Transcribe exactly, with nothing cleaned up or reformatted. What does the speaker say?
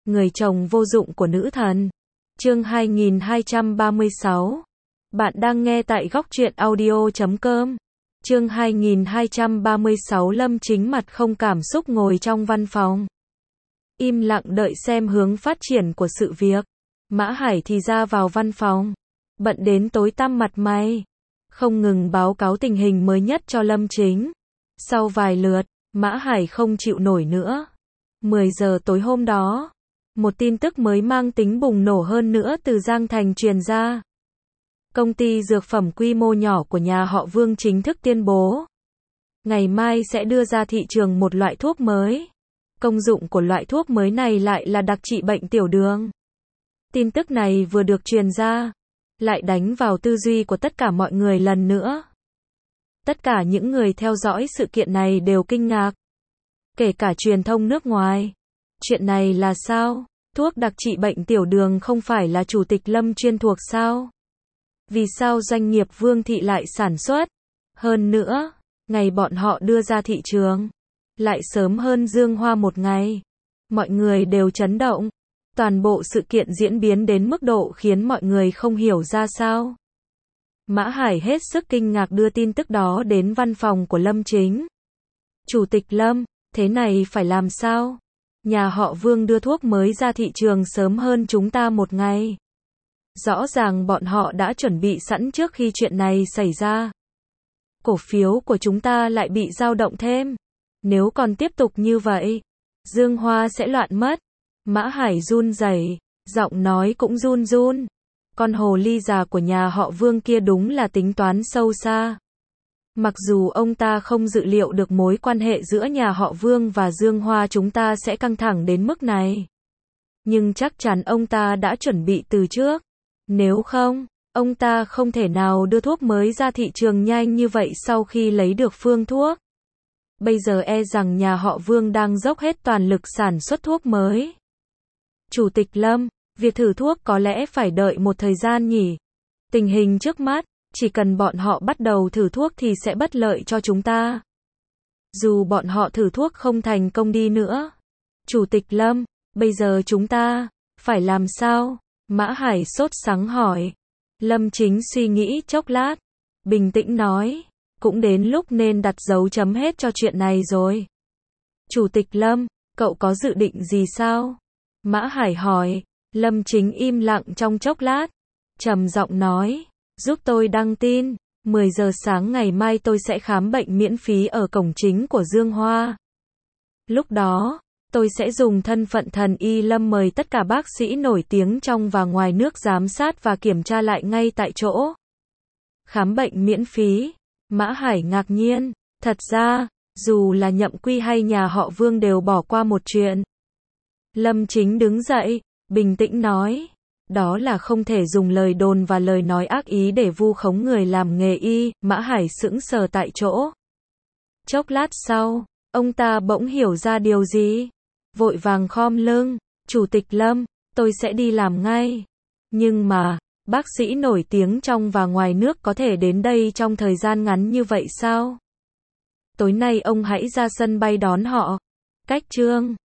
Người chồng vô dụng của nữ thần. Chương hai nghìn hai trăm ba mươi sáu. Bạn đang nghe tại góc truyện audio chấm com. Chương hai nghìn hai trăm ba mươi sáu. Lâm Chính mặt không cảm xúc ngồi trong văn phòng, im lặng đợi xem hướng phát triển của sự việc. Mã Hải thì ra vào văn phòng, bận đến tối tăm mặt mày, không ngừng báo cáo tình hình mới nhất cho Lâm Chính. Sau vài lượt, Mã Hải không chịu nổi nữa. mười giờ tối hôm đó, một tin tức mới mang tính bùng nổ hơn nữa từ Giang Thành truyền ra. Công ty dược phẩm quy mô nhỏ của nhà họ Vương chính thức tuyên bố, ngày mai sẽ đưa ra thị trường một loại thuốc mới. Công dụng của loại thuốc mới này lại là đặc trị bệnh tiểu đường. Tin tức này vừa được truyền ra, lại đánh vào tư duy của tất cả mọi người lần nữa. Tất cả những người theo dõi sự kiện này đều kinh ngạc, kể cả truyền thông nước ngoài. Chuyện này là sao? Thuốc đặc trị bệnh tiểu đường không phải là Chủ tịch Lâm chuyên thuộc sao? Vì sao doanh nghiệp Vương Thị lại sản xuất? Hơn nữa, ngày bọn họ đưa ra thị trường lại sớm hơn Dương Hoa một ngày. Mọi người đều chấn động. Toàn bộ sự kiện diễn biến đến mức độ khiến mọi người không hiểu ra sao. Mã Hải hết sức kinh ngạc đưa tin tức đó đến văn phòng của Lâm Chính. Chủ tịch Lâm, thế này phải làm sao? Nhà họ Vương đưa thuốc mới ra thị trường sớm hơn chúng ta một ngày. Rõ ràng bọn họ đã chuẩn bị sẵn trước khi chuyện này xảy ra. Cổ phiếu của chúng ta lại bị dao động thêm. Nếu còn tiếp tục như vậy, Dương Hoa sẽ loạn mất. Mã Hải run rẩy, giọng nói cũng run run. Con hồ ly già của nhà họ Vương kia đúng là tính toán sâu xa. Mặc dù ông ta không dự liệu được mối quan hệ giữa nhà họ Vương và Dương Hoa chúng ta sẽ căng thẳng đến mức này, nhưng chắc chắn ông ta đã chuẩn bị từ trước. Nếu không, ông ta không thể nào đưa thuốc mới ra thị trường nhanh như vậy sau khi lấy được phương thuốc. Bây giờ e rằng nhà họ Vương đang dốc hết toàn lực sản xuất thuốc mới. Chủ tịch Lâm, việc thử thuốc có lẽ phải đợi một thời gian nhỉ? Tình hình trước mắt, chỉ cần bọn họ bắt đầu thử thuốc thì sẽ bất lợi cho chúng ta. Dù bọn họ thử thuốc không thành công đi nữa. Chủ tịch Lâm, bây giờ chúng ta phải làm sao? Mã Hải sốt sắng hỏi. Lâm Chính suy nghĩ chốc lát, bình tĩnh nói, cũng đến lúc nên đặt dấu chấm hết cho chuyện này rồi. Chủ tịch Lâm, cậu có dự định gì sao? Mã Hải hỏi. Lâm Chính im lặng trong chốc lát, trầm giọng nói, giúp tôi đăng tin, mười giờ sáng ngày mai tôi sẽ khám bệnh miễn phí ở cổng chính của Dương Hoa. Lúc đó, tôi sẽ dùng thân phận thần y Lâm mời tất cả bác sĩ nổi tiếng trong và ngoài nước giám sát và kiểm tra lại ngay tại chỗ. Khám bệnh miễn phí? Mã Hải ngạc nhiên, thật ra, dù là Nhậm Quy hay nhà họ Vương đều bỏ qua một chuyện. Lâm Chính đứng dậy, bình tĩnh nói, đó là không thể dùng lời đồn và lời nói ác ý để vu khống người làm nghề y. Mã Hải sững sờ tại chỗ. Chốc lát sau, ông ta bỗng hiểu ra điều gì, vội vàng khom lưng, Chủ tịch Lâm, tôi sẽ đi làm ngay. Nhưng mà, bác sĩ nổi tiếng trong và ngoài nước có thể đến đây trong thời gian ngắn như vậy sao? Tối nay ông hãy ra sân bay đón họ. Cách chương